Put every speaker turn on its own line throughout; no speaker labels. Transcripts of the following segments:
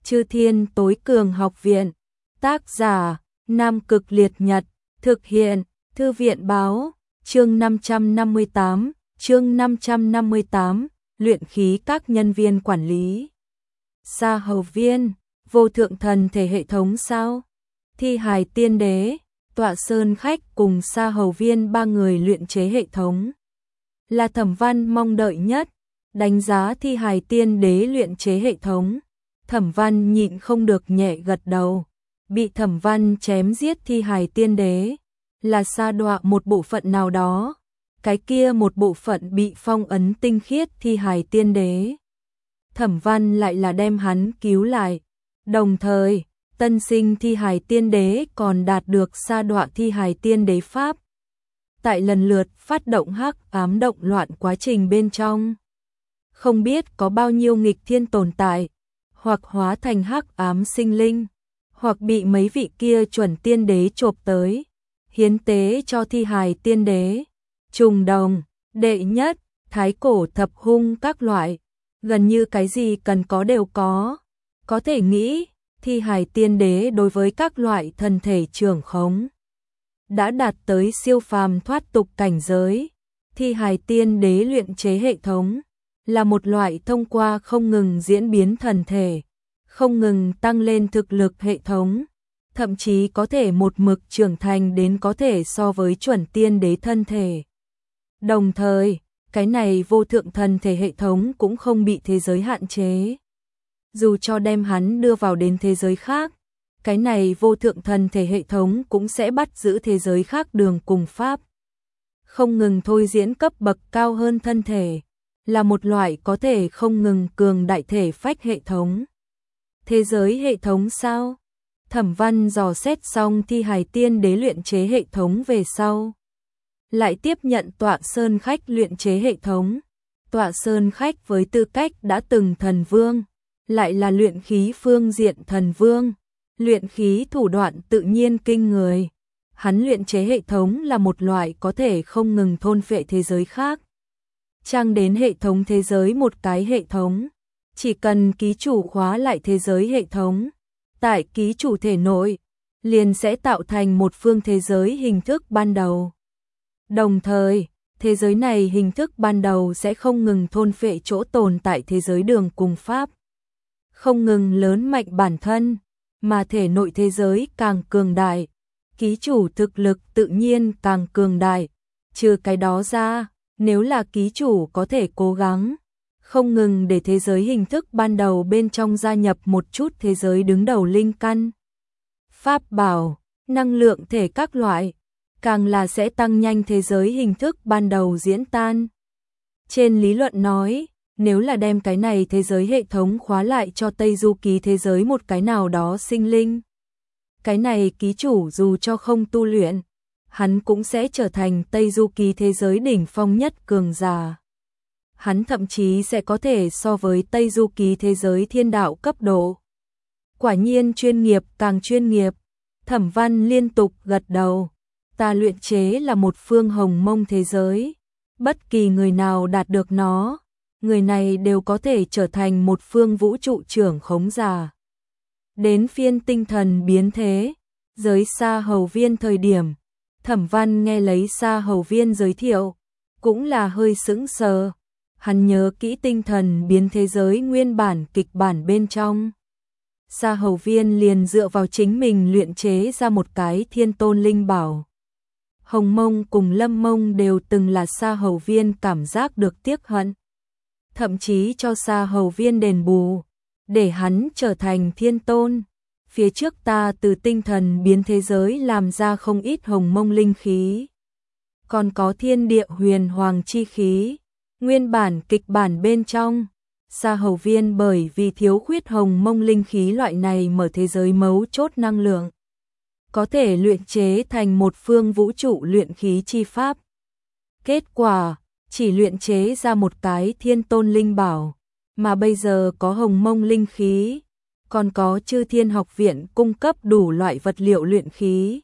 Chư Thiên Tối Cường Học Viện. Tác giả: Nam Cực Liệt Nhật. Thực hiện: Thư viện báo. Chương 558, luyện khí các nhân viên quản lý. Sa Hầu Viên, vô thượng thần thể hệ thống sao? Thi Hài Tiên Đế, Tọa Sơn Khách cùng Sa Hầu Viên ba người luyện chế hệ thống. Là Thẩm Văn mong đợi nhất, đánh giá Thi Hài Tiên Đế luyện chế hệ thống. Thẩm Văn nhịn không được nhẹ gật đầu. Bị Thẩm Văn chém giết Thi Hài Tiên Đế là sa đọa một bộ phận nào đó, cái kia một bộ phận bị phong ấn tinh khiết Thi Hài Tiên Đế. Thẩm Văn lại là đem hắn cứu lại, đồng thời tân sinh Thi Hài Tiên Đế còn đạt được sa đọa Thi Hài Tiên Đế pháp. Tại lần lượt phát động hắc ám động loạn quá trình bên trong, không biết có bao nhiêu nghịch thiên tồn tại, hoặc hóa thành hắc ám sinh linh, hoặc bị mấy vị kia chuẩn tiên đế chộp tới, hiến tế cho Thi Hài Tiên Đế. Trùng đồng, đệ nhất, thái cổ thập hung các loại, gần như cái gì cần có đều có. Có thể nghĩ, Thi Hài Tiên Đế đối với các loại thân thể trưởng khống đã đạt tới siêu phàm thoát tục cảnh giới. Thi Hài Tiên Đế luyện chế hệ thống là một loại thông qua không ngừng diễn biến thần thể, không ngừng tăng lên thực lực hệ thống, thậm chí có thể một mực trưởng thành đến có thể so với chuẩn tiên đế thân thể. Đồng thời, cái này vô thượng thần thể hệ thống cũng không bị thế giới hạn chế. Dù cho đem hắn đưa vào đến thế giới khác, cái này vô thượng thần thể hệ thống cũng sẽ bắt giữ thế giới khác đường cùng pháp. Không ngừng thôi diễn cấp bậc cao hơn thân thể, là một loại có thể không ngừng cường đại thể phách hệ thống. Thế giới hệ thống sao? Thẩm Văn dò xét xong Thi Hài Tiên Đế luyện chế hệ thống về sau, lại tiếp nhận Tọa Sơn Khách luyện chế hệ thống. Tọa Sơn Khách với tư cách đã từng thần vương, lại là luyện khí phương diện thần vương, luyện khí thủ đoạn tự nhiên kinh người. Hắn luyện chế hệ thống là một loại có thể không ngừng thôn phệ thế giới khác, trang đến hệ thống thế giới một cái hệ thống. Chỉ cần ký chủ khóa lại thế giới hệ thống, tại ký chủ thể nội, liền sẽ tạo thành một phương thế giới hình thức ban đầu. Đồng thời, thế giới này hình thức ban đầu sẽ không ngừng thôn phệ chỗ tồn tại thế giới đường cùng pháp, không ngừng lớn mạnh bản thân, mà thể nội thế giới càng cường đại, ký chủ thực lực tự nhiên càng cường đại. Trừ cái đó ra, nếu là ký chủ có thể cố gắng không ngừng để thế giới hình thức ban đầu bên trong gia nhập một chút thế giới đứng đầu linh căn, pháp bảo, năng lượng thể các loại, càng là sẽ tăng nhanh thế giới hình thức ban đầu diễn tan. Trên lý luận nói, nếu là đem cái này thế giới hệ thống khóa lại cho Tây Du Ký thế giới một cái nào đó sinh linh, cái này ký chủ dù cho không tu luyện, hắn cũng sẽ trở thành Tây Du Ký thế giới đỉnh phong nhất cường giả. Hắn thậm chí sẽ có thể so với Tây Du Ký thế giới thiên đạo cấp độ. Quả nhiên chuyên nghiệp càng chuyên nghiệp. Thẩm Văn liên tục gật đầu. Ta luyện chế là một phương hồng mông thế giới. Bất kỳ người nào đạt được nó, người này đều có thể trở thành một phương vũ trụ trưởng khống giả. Đến phiên tinh thần biến thế, giới Sa Hầu Viên thời điểm, Thẩm Văn nghe lấy Sa Hầu Viên giới thiệu, cũng là hơi sững sờ. Hắn nhớ kỹ tinh thần biến thế giới nguyên bản kịch bản bên trong. Sa Hầu Viên liền dựa vào chính mình luyện chế ra một cái thiên tôn linh bảo. Hồng Mông cùng Lâm Mông đều từng là Sa Hầu Viên cảm giác được tiếc hận, thậm chí cho Sa Hầu Viên đền bù, để hắn trở thành thiên tôn. Phía trước ta từ tinh thần biến thế giới làm ra không ít Hồng Mông linh khí, còn có thiên địa huyền hoàng chi khí. Nguyên bản kịch bản bên trong, Sa Hầu Viên bởi vì thiếu khuyết Hồng Mông linh khí loại này mở thế giới mấu chốt năng lượng, có thể luyện chế thành một phương vũ trụ luyện khí chi pháp. Kết quả, chỉ luyện chế ra một cái thiên tôn linh bảo, mà bây giờ có Hồng Mông linh khí, còn có Chư Thiên Học Viện cung cấp đủ loại vật liệu luyện khí.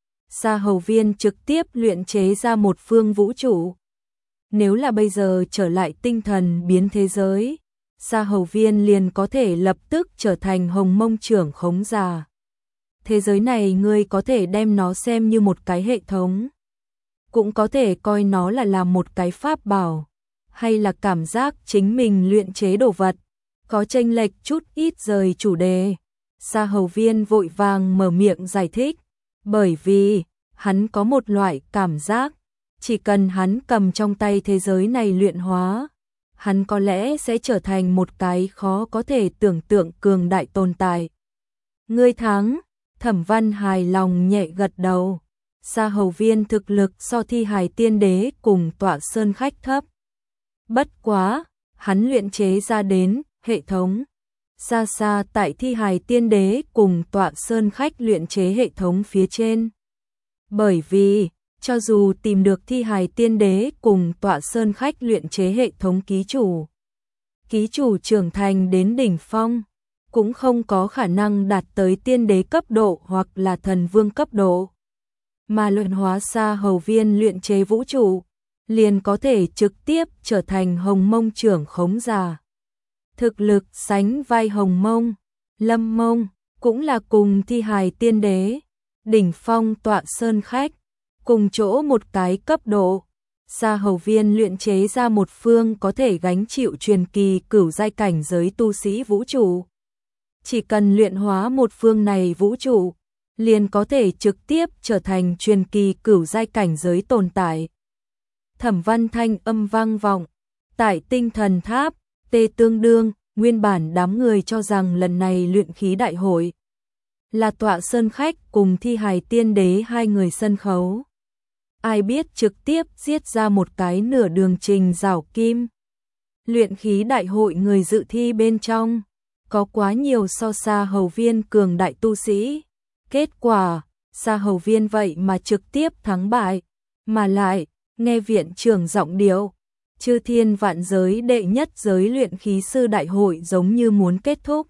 Sa Hầu Viên trực tiếp luyện chế ra một phương vũ trụ. Nếu là bây giờ trở lại tinh thần biến thế giới, Sa Hầu Viên liền có thể lập tức trở thành Hồng Mông trưởng khống giả. Thế giới này ngươi có thể đem nó xem như một cái hệ thống, cũng có thể coi nó là một cái pháp bảo, hay là cảm giác chính mình luyện chế đồ vật, có chênh lệch chút ít rời chủ đề. Sa Hầu Viên vội vàng mở miệng giải thích, bởi vì hắn có một loại cảm giác, chỉ cần hắn cầm trong tay thế giới này luyện hóa, hắn có lẽ sẽ trở thành một cái khó có thể tưởng tượng cường đại tồn tại. Ngươi thắng, Thẩm Văn hài lòng nhẹ gật đầu. Sa Hầu Viên thực lực so Thi Hài Tiên Đế cùng Tọa Sơn Khách thấp. Bất quá, hắn luyện chế ra đến hệ thống xa xa tại Thi Hài Tiên Đế cùng Tọa Sơn Khách luyện chế hệ thống phía trên. Bởi vì, cho dù tìm được Thi Hài Tiên Đế cùng Tọa Sơn Khách luyện chế hệ thống ký chủ trưởng thành đến đỉnh phong, cũng không có khả năng đạt tới tiên đế cấp độ hoặc là thần vương cấp độ. Mà luyện hóa Sa Hầu Viên luyện chế vũ trụ, liền có thể trực tiếp trở thành Hồng Mông trưởng khống giả. Thực lực sánh vai Hồng Mông, Lâm Mông, cũng là cùng Thi Hài Tiên Đế, đỉnh phong Tọa Sơn Khách, cùng chỗ một cái cấp độ. Sa Hầu Viên luyện chế ra một phương có thể gánh chịu truyền kỳ cửu giai cảnh giới tu sĩ vũ trụ. Chỉ cần luyện hóa một phương này vũ trụ, liền có thể trực tiếp trở thành truyền kỳ cửu giai cảnh giới tồn tại. Thẩm Văn thanh âm vang vọng tại Tinh Thần Tháp, tê tương đương, nguyên bản đám người cho rằng lần này luyện khí đại hội là Tọa Sơn Khách cùng Thi Hài Tiên Đế hai người sân khấu. Ai biết trực tiếp giết ra một cái nửa đường trình rào kim. Luyện khí đại hội người dự thi bên trong, có quá nhiều so Sa Hầu Viên cường đại tu sĩ. Kết quả, Sa Hầu Viên vậy mà trực tiếp thắng bại, mà lại, nghe viện trưởng giọng điệu, chư thiên vạn giới đệ nhất giới luyện khí sư đại hội giống như muốn kết thúc.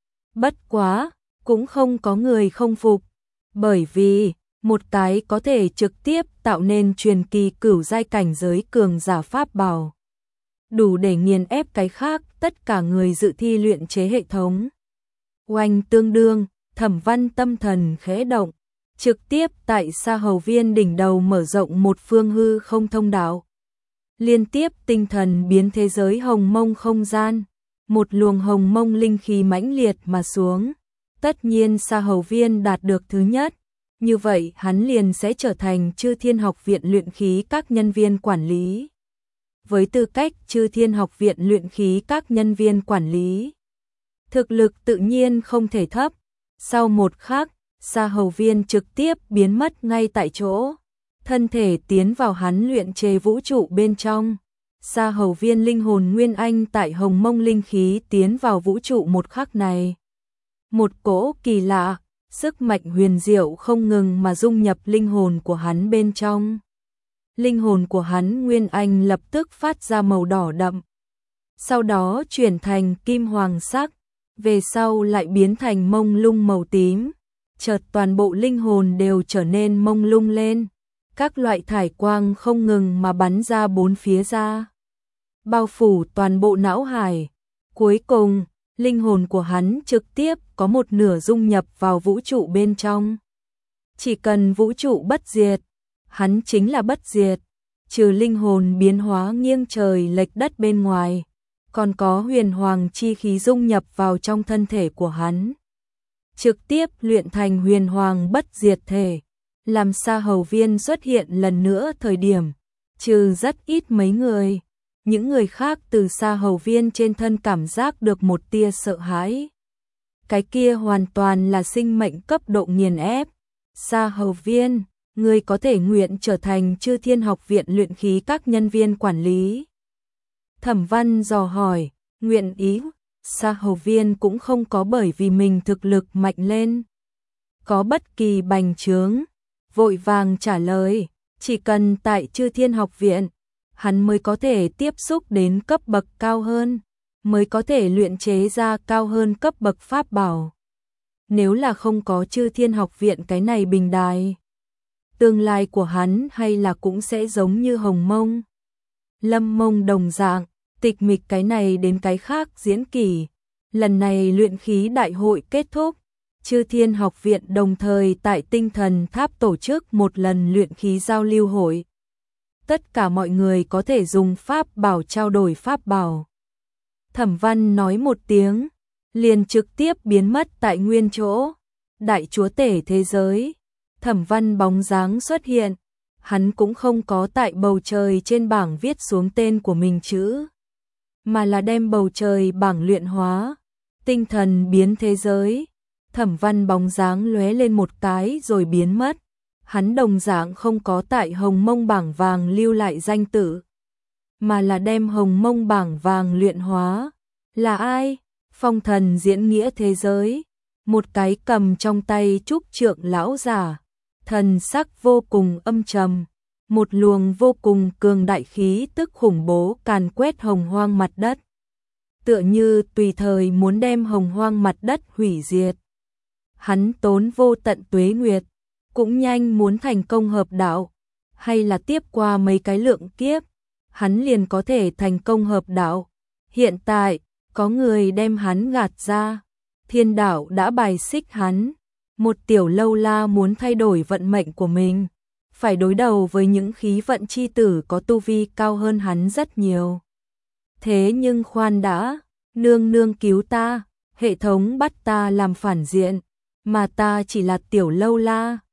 Bất quá, cũng không có người không phục, bởi vì, một cái có thể trực tiếp tạo nên truyền kỳ cửu giai cảnh giới cường giả pháp bảo, đủ để nghiền ép cái khác tất cả người dự thi luyện chế hệ thống. Oanh tương đương, Thẩm Văn tâm thần khẽ động, trực tiếp tại Sa Hầu Viên đỉnh đầu mở rộng một phương hư không thông đạo. Liên tiếp tinh thần biến thế giới Hồng Mông không gian, một luồng Hồng Mông linh khí mãnh liệt mà xuống. Tất nhiên Sa Hầu Viên đạt được thứ nhất, như vậy hắn liền sẽ trở thành Chư Thiên Học Viện luyện khí các nhân viên quản lý. Với tư cách Chư Thiên Học Viện luyện khí các nhân viên quản lý, thực lực tự nhiên không thể thấp. Sau một khắc, Sa Hầu Viên trực tiếp biến mất ngay tại chỗ, thân thể tiến vào hắn luyện chế vũ trụ bên trong. Sa Hầu Viên linh hồn nguyên anh tại Hồng Mông linh khí tiến vào vũ trụ một khắc này. Một cỗ kỳ lạ, sức mạnh huyền diệu không ngừng mà dung nhập linh hồn của hắn bên trong. Linh hồn của hắn nguyên anh lập tức phát ra màu đỏ đậm, sau đó chuyển thành kim hoàng sắc, về sau lại biến thành mông lung màu tím. Chợt toàn bộ linh hồn đều trở nên mông lung lên, các loại thải quang không ngừng mà bắn ra bốn phía ra, bao phủ toàn bộ não hải. Cuối cùng, linh hồn của hắn trực tiếp có một nửa dung nhập vào vũ trụ bên trong. Chỉ cần vũ trụ bất diệt, hắn chính là bất diệt, trừ linh hồn biến hóa nghiêng trời lệch đất bên ngoài, còn có huyền hoàng chi khí dung nhập vào trong thân thể của hắn, trực tiếp luyện thành huyền hoàng bất diệt thể. Làm Sa Hầu Viên xuất hiện lần nữa thời điểm, trừ rất ít mấy người, những người khác từ Sa Hầu Viên trên thân cảm giác được một tia sợ hãi. Cái kia hoàn toàn là sinh mệnh cấp độ nghiền ép. Sa Hầu Viên, người có thể nguyện trở thành Chư Thiên Học Viện luyện khí các nhân viên quản lý. Thẩm Văn dò hỏi, nguyện ý. Sa Hầu Viên cũng không có bởi vì mình thực lực mạnh lên có bất kỳ bành trướng, vội vàng trả lời, chỉ cần tại Chư Thiên Học Viện, hắn mới có thể tiếp xúc đến cấp bậc cao hơn, mới có thể luyện chế ra cao hơn cấp bậc pháp bảo. Nếu là không có Chư Thiên Học Viện cái này bình đài, tương lai của hắn hay là cũng sẽ giống như Hồng Mông, Lâm Mông đồng dạng, tịch mịch cái này đến cái khác diễn kỳ. Lần này luyện khí đại hội kết thúc, Chư Thiên Học viện đồng thời tại Tinh Thần Tháp tổ chức một lần luyện khí giao lưu hội. Tất cả mọi người có thể dùng pháp bảo trao đổi pháp bảo. Thẩm Văn nói một tiếng, liền trực tiếp biến mất tại nguyên chỗ. Đại chúa tể thế giới, Thẩm Văn bóng dáng xuất hiện, hắn cũng không có tại bầu trời trên bảng viết xuống tên của mình chữ, mà là đem bầu trời bảng luyện hóa, tinh thần biến thế giới. Thẩm Văn bóng dáng lóe lên một cái rồi biến mất. Hắn đồng dạng không có tại Hồng Mông bảng vàng lưu lại danh tự, mà là đem Hồng Mông bảng vàng luyện hóa. Là ai? Phong thần diễn nghĩa thế giới. Một cái cầm trong tay trúc trượng lão giả, thần sắc vô cùng âm trầm, một luồng vô cùng cường đại khí tức khủng bố càn quét hồng hoang mặt đất, tựa như tùy thời muốn đem hồng hoang mặt đất hủy diệt. Hắn tốn vô tận tuế nguyệt, cũng nhanh muốn thành công hợp đạo, hay là tiếp qua mấy cái lượng kiếp, hắn liền có thể thành công hợp đạo. Hiện tại, có người đem hắn gạt ra, thiên đạo đã bài xích hắn. Một tiểu lâu la muốn thay đổi vận mệnh của mình, phải đối đầu với những khí vận chi tử có tu vi cao hơn hắn rất nhiều. Thế nhưng khoan đã, nương nương cứu ta, hệ thống bắt ta làm phản diện, mà ta chỉ là tiểu lâu la.